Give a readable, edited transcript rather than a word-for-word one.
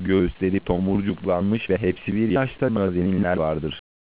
Göğüsleri tomurcuklanmış ve hepsi bir yaşta nazeninler vardır.